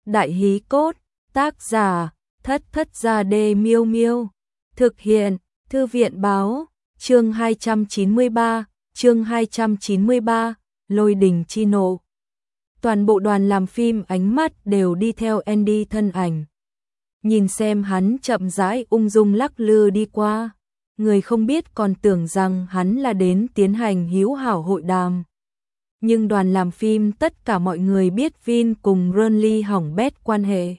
Đại hí cốt, tác giả, Thất Thất Gia Đê Miêu Miêu. Thực hiện, Thư viện Báo, chương 293, Lôi đình chi nộ. Toàn bộ đoàn làm phim ánh mắt đều đi theo Andy thân ảnh. Nhìn xem hắn chậm rãi ung dung lắc lư đi qua, người không biết còn tưởng rằng hắn là đến tiến hành hữu hảo hội đàm. Nhưng đoàn làm phim tất cả mọi người biết Vin cùng Ronly hỏng bét quan hệ.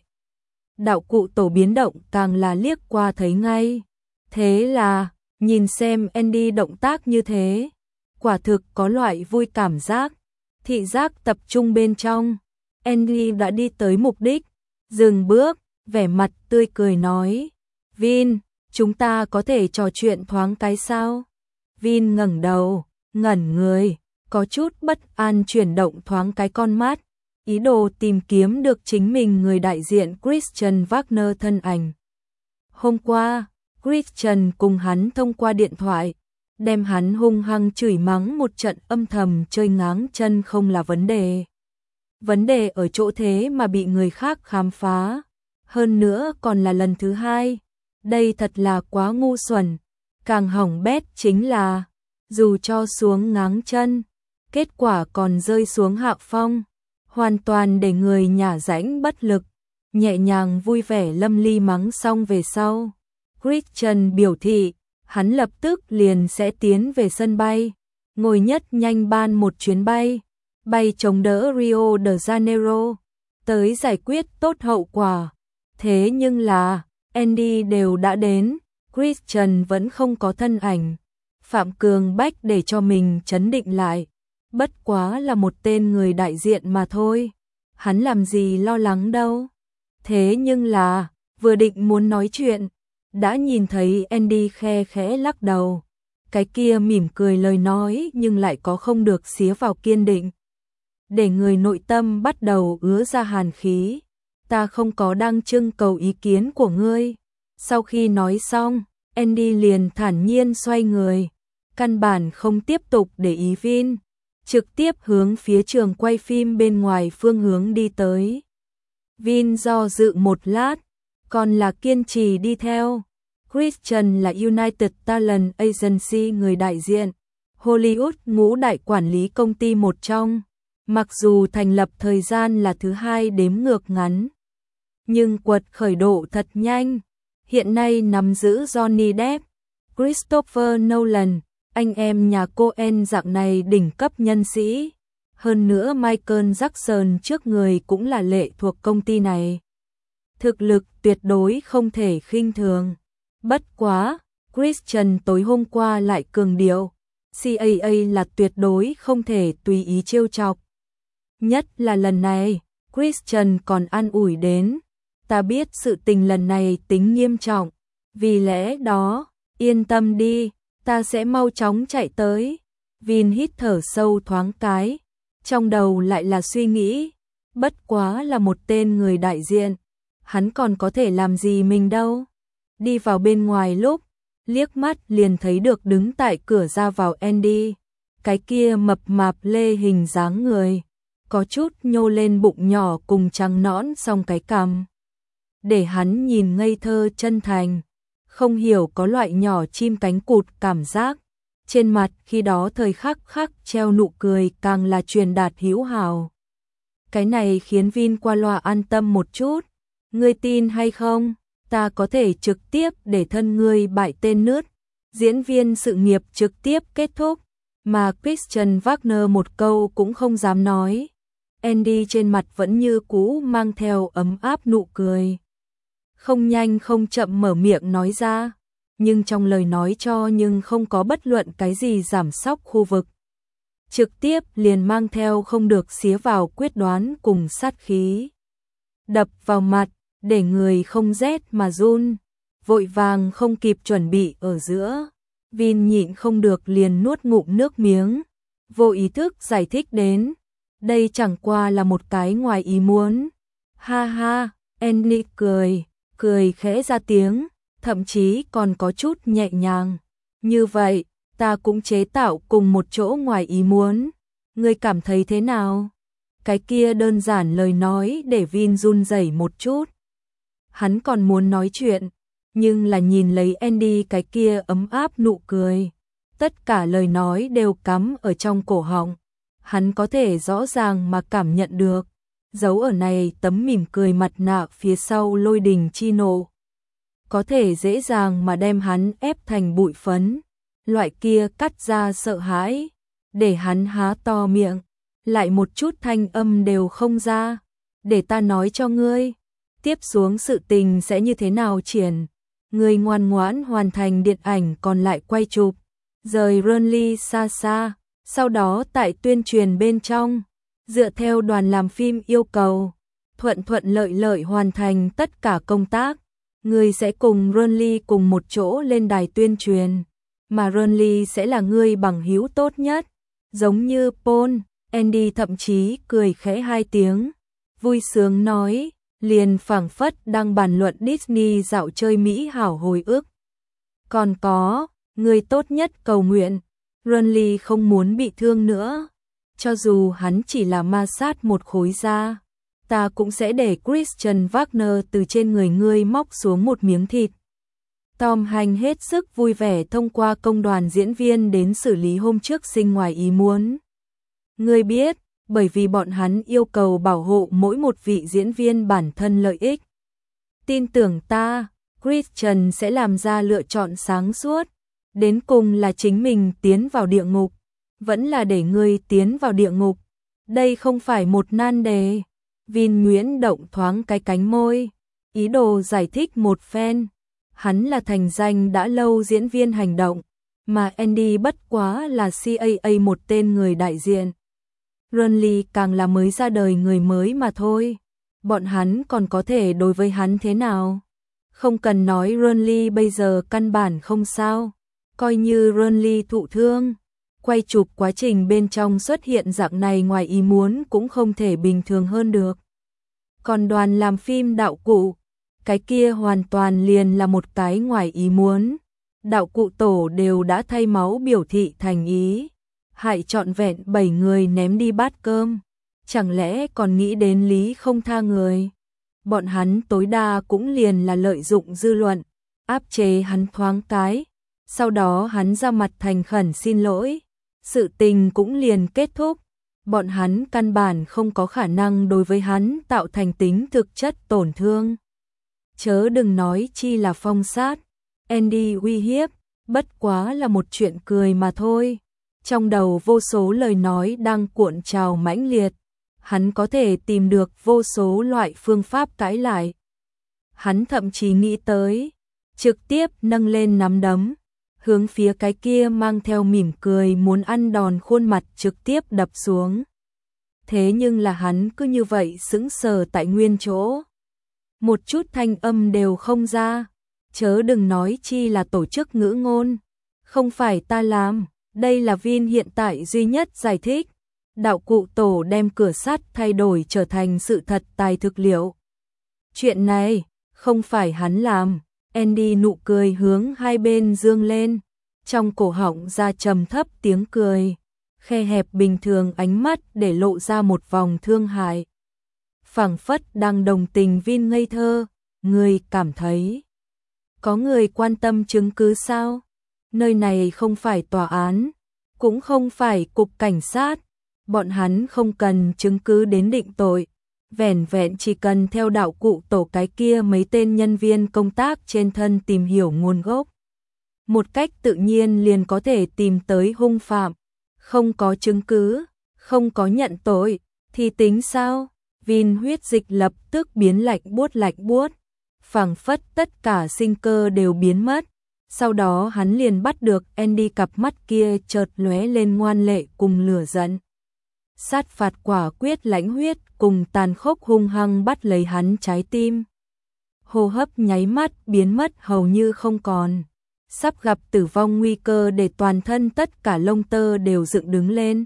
Đạo cụ tổ biến động càng là liếc qua thấy ngay. Thế là, nhìn xem Andy động tác như thế, quả thực có loại vui cảm giác. Thị giác tập trung bên trong, Andy đã đi tới mục đích, dừng bước, vẻ mặt tươi cười nói, Vin, chúng ta có thể trò chuyện thoáng cái sao? Vin ngẩng đầu, ngẩn người, có chút bất an chuyển động thoáng cái con mắt, ý đồ tìm kiếm được chính mình người đại diện Christian Wagner thân ảnh. Hôm qua, Christian cùng hắn thông qua điện thoại, đem hắn hung hăng chửi mắng một trận, âm thầm chơi ngáng chân không là vấn đề. Vấn đề ở chỗ thế mà bị người khác khám phá, hơn nữa còn là lần thứ hai. Đây thật là quá ngu xuẩn. Càng hỏng bét chính là, dù cho xuống ngáng chân, kết quả còn rơi xuống hạ phong, hoàn toàn để người nhả rãnh bất lực. Nhẹ nhàng vui vẻ lâm ly mắng xong về sau, Christian biểu thị hắn lập tức liền sẽ tiến về sân bay, ngồi nhất nhanh ban một chuyến bay, bay chống đỡ Rio de Janeiro, tới giải quyết tốt hậu quả. Thế nhưng là, Andy đều đã đến, Christian vẫn không có thân ảnh. Phạm Cường Bách để cho mình trấn định lại, bất quá là một tên người đại diện mà thôi, hắn làm gì lo lắng đâu. Thế nhưng là, vừa định muốn nói chuyện, đã nhìn thấy Andy khe khẽ lắc đầu. Cái kia mỉm cười lời nói nhưng lại có không được xía vào kiên định, để người nội tâm bắt đầu ứa ra hàn khí. Ta không có đang trưng cầu ý kiến của ngươi. Sau khi nói xong, Andy liền thản nhiên xoay người, căn bản không tiếp tục để ý Vin, trực tiếp hướng phía trường quay phim bên ngoài phương hướng đi tới. Vin do dự một lát, còn là kiên trì đi theo. Christian là United Talent Agency người đại diện, Hollywood ngũ đại quản lý công ty một trong. Mặc dù thành lập thời gian là thứ hai đếm ngược ngắn, nhưng quật khởi độ thật nhanh. Hiện nay nắm giữ Johnny Depp, Christopher Nolan, anh em nhà Coen dạng này đỉnh cấp nhân sĩ. Hơn nữa Michael Jackson trước người cũng là lệ thuộc công ty này. Thực lực tuyệt đối không thể khinh thường. Bất quá, Christian tối hôm qua lại cường điệu, CAA là tuyệt đối không thể tùy ý trêu chọc. Nhất là lần này, Christian còn an ủi đến, ta biết sự tình lần này tính nghiêm trọng, vì lẽ đó, yên tâm đi, ta sẽ mau chóng chạy tới. Vin hít thở sâu thoáng cái, trong đầu lại là suy nghĩ, bất quá là một tên người đại diện, hắn còn có thể làm gì mình đâu. Đi vào bên ngoài lúc, liếc mắt liền thấy được đứng tại cửa ra vào Andy, cái kia mập mạp lê hình dáng người, có chút nhô lên bụng nhỏ cùng trắng nõn song cái cằm, để hắn nhìn ngây thơ chân thành, không hiểu có loại nhỏ chim cánh cụt cảm giác. Trên mặt khi đó thời khắc khắc treo nụ cười càng là truyền đạt hữu hảo. Cái này khiến Vin qua loa an tâm một chút. Ngươi tin hay không, ta có thể trực tiếp để thân ngươi bại tên nướt. Diễn viên sự nghiệp trực tiếp kết thúc, mà Christian Wagner một câu cũng không dám nói. Andy trên mặt vẫn như cũ mang theo ấm áp nụ cười, không nhanh không chậm mở miệng nói ra, nhưng trong lời nói cho nhưng không có bất luận cái gì giảm sóc khu vực. Trực tiếp liền mang theo không được xía vào quyết đoán cùng sát khí. Đập vào mặt, để người không rét mà run, vội vàng không kịp chuẩn bị ở giữa. Vin nhịn không được liền nuốt ngụm nước miếng, vô ý thức giải thích đến, đây chẳng qua là một cái ngoài ý muốn. Ha ha, Andy cười khẽ ra tiếng, thậm chí còn có chút nhẹ nhàng. Như vậy, ta cũng chế tạo cùng một chỗ ngoài ý muốn. Ngươi cảm thấy thế nào? Cái kia đơn giản lời nói để Vin run rẩy một chút. Hắn còn muốn nói chuyện, nhưng là nhìn lấy Andy cái kia ấm áp nụ cười. Tất cả lời nói đều cắm ở trong cổ họng. Hắn có thể rõ ràng mà cảm nhận được. Dấu ở này tấm mỉm cười mặt nạ phía sau Lôi Đình chi nộ. Có thể dễ dàng mà đem hắn ép thành bụi phấn. Loại kia cắt ra sợ hãi. Để hắn há to miệng. Lại một chút thanh âm đều không ra. Để ta nói cho ngươi. Tiếp xuống sự tình sẽ như thế nào triển. Ngươi ngoan ngoãn hoàn thành điện ảnh còn lại quay chụp. Rời Burnley xa xa. Sau đó tại tuyên truyền bên trong. Dựa theo đoàn làm phim yêu cầu. Thuận thuận lợi lợi hoàn thành tất cả công tác. Ngươi sẽ cùng Burnley cùng một chỗ lên đài tuyên truyền. Mà Burnley sẽ là ngươi bằng hữu tốt nhất. Giống như Paul. Andy thậm chí cười khẽ 2 tiếng. Vui sướng nói. Liền phảng phất đang bàn luận Disney dạo chơi Mỹ hảo hồi ức. Còn có, người tốt nhất cầu nguyện, Burnley không muốn bị thương nữa. Cho dù hắn chỉ là ma sát một khối da, ta cũng sẽ để Christian Wagner từ trên người ngươi móc xuống một miếng thịt. Tom Hanks hết sức vui vẻ thông qua công đoàn diễn viên đến xử lý hôm trước sinh ngoài ý muốn. Ngươi biết, bởi vì bọn hắn yêu cầu bảo hộ mỗi một vị diễn viên bản thân lợi ích. Tin tưởng ta, Christian sẽ làm ra lựa chọn sáng suốt. Đến cùng là chính mình tiến vào địa ngục, vẫn là để ngươi tiến vào địa ngục. Đây không phải một nan đề. Vin Nguyễn động thoáng cái cánh môi, ý đồ giải thích một phen. Hắn là thành danh đã lâu diễn viên hành động, mà Andy bất quá là CAA một tên người đại diện. Burnley càng là mới ra đời người mới mà thôi. Bọn hắn còn có thể đối với hắn thế nào? Không cần nói Burnley bây giờ căn bản không sao. Coi như Burnley thụ thương, quay chụp quá trình bên trong xuất hiện dạng này ngoài ý muốn cũng không thể bình thường hơn được. Còn đoàn làm phim đạo cụ, cái kia hoàn toàn liền là một cái ngoài ý muốn. Đạo cụ tổ đều đã thay máu biểu thị thành ý. Hại trọn vẹn 7 người ném đi bát cơm. Chẳng lẽ còn nghĩ đến lý không tha người? Bọn hắn tối đa cũng liền là lợi dụng dư luận, áp chế hắn thoáng cái. Sau đó hắn ra mặt thành khẩn xin lỗi. Sự tình cũng liền kết thúc. Bọn hắn căn bản không có khả năng đối với hắn tạo thành tính thực chất tổn thương. Chớ đừng nói chi là phong sát. Andy uy hiếp, bất quá là một chuyện cười mà thôi. Trong đầu vô số lời nói đang cuộn trào mãnh liệt. Hắn có thể tìm được vô số loại phương pháp cãi lại. Hắn thậm chí nghĩ tới, trực tiếp nâng lên nắm đấm, hướng phía cái kia mang theo mỉm cười muốn ăn đòn khuôn mặt trực tiếp đập xuống. Thế nhưng là hắn cứ như vậy sững sờ tại nguyên chỗ. Một chút thanh âm đều không ra. Chớ đừng nói chi là tổ chức ngữ ngôn. Không phải ta làm, đây là Vin hiện tại duy nhất giải thích. Đạo cụ tổ đem cửa sắt thay đổi trở thành sự thật tài thực liệu. Chuyện này, không phải hắn làm. Andy nụ cười hướng hai bên dương lên. Trong cổ họng ra trầm thấp tiếng cười. Khe hẹp bình thường ánh mắt để lộ ra một vòng thương hại. Phảng phất đang đồng tình Vin ngây thơ. Người cảm thấy có người quan tâm chứng cứ sao? Nơi này không phải tòa án, cũng không phải cục cảnh sát. Bọn hắn không cần chứng cứ đến định tội. Vẻn vẹn chỉ cần theo đạo cụ tổ cái kia mấy tên nhân viên công tác trên thân tìm hiểu nguồn gốc. Một cách tự nhiên liền có thể tìm tới hung phạm. Không có chứng cứ, không có nhận tội, thì tính sao? Vin huyết dịch lập tức biến lạnh buốt. Phảng phất tất cả sinh cơ đều biến mất. Sau đó hắn liền bắt được Andy, cặp mắt kia chợt lóe lên ngoan lệ cùng lửa giận. Sát phạt quả quyết lãnh huyết cùng tàn khốc hung hăng bắt lấy hắn trái tim. Hô hấp nháy mắt biến mất hầu như không còn. Sắp gặp tử vong nguy cơ để toàn thân tất cả lông tơ đều dựng đứng lên.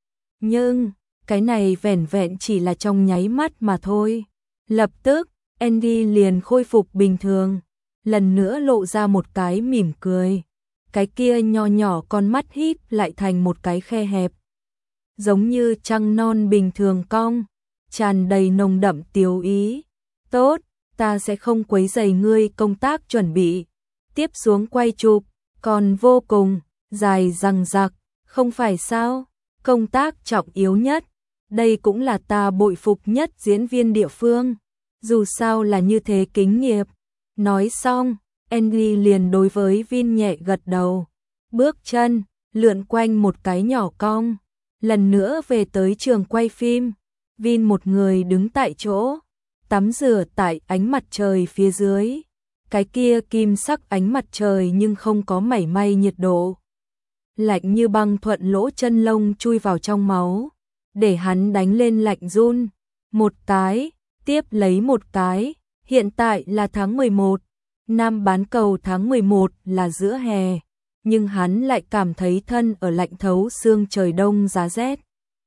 Nhưng, cái này vẻn vẹn chỉ là trong nháy mắt mà thôi. Lập tức, Andy liền khôi phục bình thường. Lần nữa lộ ra một cái mỉm cười. Cái kia nho nhỏ con mắt híp lại thành một cái khe hẹp. giống như trăng non bình thường cong, tràn đầy nồng đậm tiếu ý. Tốt, ta sẽ không quấy rầy ngươi công tác chuẩn bị. Tiếp xuống quay chụp, còn vô cùng dài dằng dặc, không phải sao? Công tác trọng yếu nhất, đây cũng là ta bội phục nhất diễn viên địa phương. Dù sao là như thế kính nghiệp. Nói xong, Andy liền đối với Vin nhẹ gật đầu. Bước chân, lượn quanh một cái nhỏ cong. Lần nữa về tới trường quay phim. Vin một người đứng tại chỗ, tắm rửa tại ánh mặt trời phía dưới. Cái kia kim sắc ánh mặt trời nhưng không có mảy may nhiệt độ. Lạnh như băng thuận lỗ chân lông chui vào trong máu, để hắn đánh lên lạnh run. Một cái, tiếp lấy một cái, hiện tại là tháng 11, Nam bán cầu tháng 11 là giữa hè, nhưng hắn lại cảm thấy thân ở lạnh thấu xương trời đông giá rét.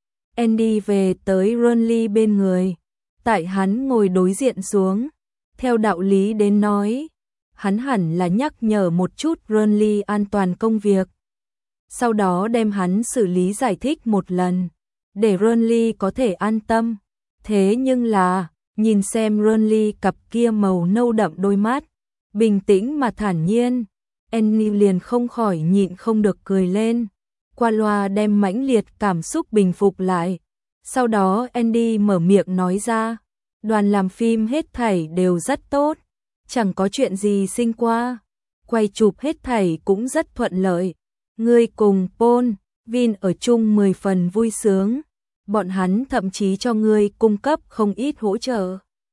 Andy về tới Ronly bên người, tại hắn ngồi đối diện xuống, theo đạo lý đến nói, hắn hẳn là nhắc nhở một chút Ronly an toàn công việc. Sau đó đem hắn xử lý giải thích một lần, để Ronly có thể an tâm. Thế nhưng là, nhìn xem Ronly cặp kia màu nâu đậm đôi mắt, bình tĩnh mà thản nhiên, Annie liền không khỏi nhịn không được cười lên, qua loa đem mãnh liệt cảm xúc bình phục lại. Sau đó Andy mở miệng nói ra, đoàn làm phim hết thảy đều rất tốt, chẳng có chuyện gì sinh qua, quay chụp hết thảy cũng rất thuận lợi. Ngươi cùng Paul, Vin ở chung 10 phần vui sướng, bọn hắn thậm chí cho ngươi cung cấp không ít hỗ trợ.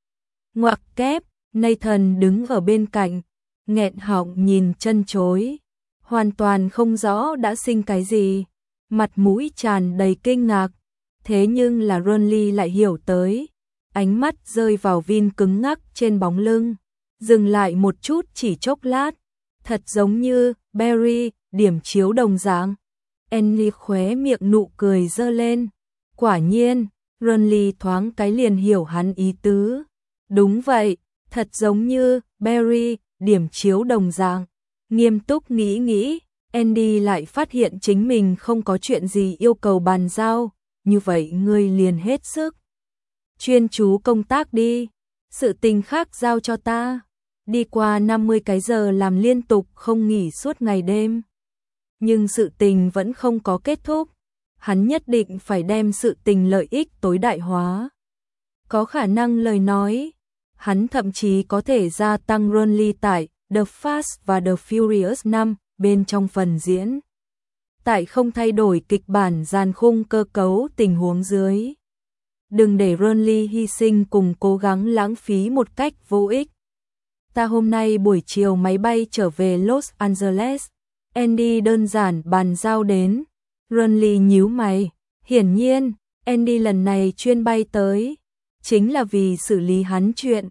Ngoặc kép, Nathan đứng ở bên cạnh, nghẹn họng nhìn chân chối, hoàn toàn không rõ đã sinh cái gì, mặt mũi tràn đầy kinh ngạc. Thế nhưng là Ronly lại hiểu tới, ánh mắt rơi vào Vin cứng ngắc trên bóng lưng, dừng lại một chút chỉ chốc lát, thật giống như Barry điểm chiếu đồng dạng. Annie khóe miệng nụ cười giơ lên. Quả nhiên, Ronly thoáng cái liền hiểu hắn ý tứ. Đúng vậy, thật giống như Barry điểm chiếu đồng dạng. Nghiêm túc nghĩ, Andy lại phát hiện chính mình không có chuyện gì yêu cầu bàn giao, như vậy ngươi liền hết sức chuyên chú công tác đi, sự tình khác giao cho ta. Đi qua 50 cái giờ làm liên tục không nghỉ suốt ngày đêm. Nhưng sự tình vẫn không có kết thúc, hắn nhất định phải đem sự tình lợi ích tối đại hóa. Có khả năng lời nói, hắn thậm chí có thể gia tăng Ronly tại The Fast và The Furious 5 bên trong phần diễn. Tại không thay đổi kịch bản dàn khung cơ cấu tình huống dưới. Đừng để Ronly hy sinh cùng cố gắng lãng phí một cách vô ích. Ta hôm nay buổi chiều máy bay trở về Los Angeles. Andy đơn giản bàn giao đến. Ronly nhíu mày. Hiển nhiên, Andy lần này chuyên bay tới, chính là vì xử lý hắn chuyện.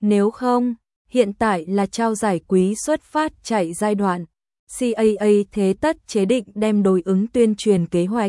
Nếu không, hiện tại là trao giải quý xuất phát chạy giai đoạn. CAA thế tất chế định đem đối ứng tuyên truyền kế hoạch.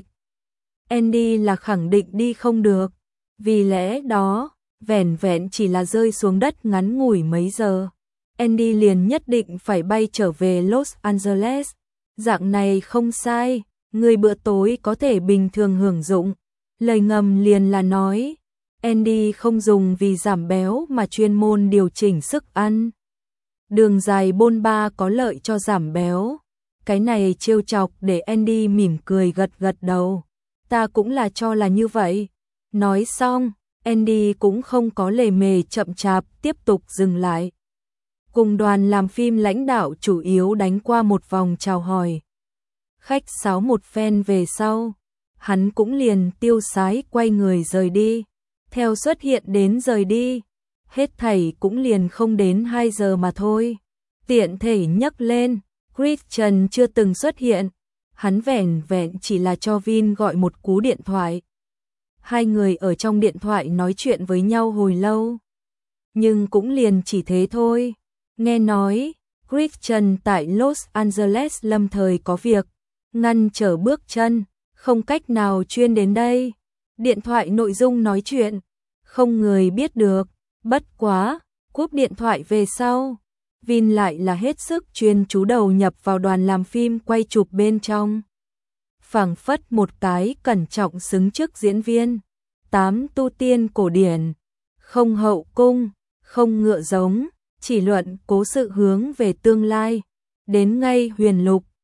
Andy là khẳng định đi không được. Vì lẽ đó, vẻn vẹn chỉ là rơi xuống đất ngắn ngủi mấy giờ, Andy liền nhất định phải bay trở về Los Angeles. Dạng này không sai, người bữa tối có thể bình thường hưởng dụng. Lời ngầm liền là nói, Andy không dùng vì giảm béo mà chuyên môn điều chỉnh sức ăn. Đường dài bôn ba có lợi cho giảm béo. Cái này trêu chọc để Andy mỉm cười gật gật đầu. Ta cũng là cho là như vậy. Nói xong, Andy cũng không có lề mề chậm chạp tiếp tục dừng lại. Cùng đoàn làm phim lãnh đạo chủ yếu đánh qua một vòng chào hỏi. Khách sáo một phen về sau, hắn cũng liền tiêu sái quay người rời đi. Theo xuất hiện đến rời đi, hết thảy cũng liền không đến 2 giờ mà thôi. Tiện thể nhắc lên, Christian chưa từng xuất hiện, hắn vẻn vẹn chỉ là cho Vin gọi một cú điện thoại. Hai người ở trong điện thoại nói chuyện với nhau hồi lâu. Nhưng cũng liền chỉ thế thôi. Nghe nói, Christian tại Los Angeles lâm thời có việc, ngăn trở bước chân, không cách nào chuyên đến đây. Điện thoại nội dung nói chuyện, không người biết được, bất quá, cúp điện thoại về sau. Vin lại là hết sức chuyên chú đầu nhập vào đoàn làm phim quay chụp bên trong. phảng phất một cái cẩn trọng xứng chức diễn viên. 8. Tu tiên cổ điển, không hậu cung, không ngựa giống, chỉ luận cố sự hướng về tương lai. Đến ngay huyền lục,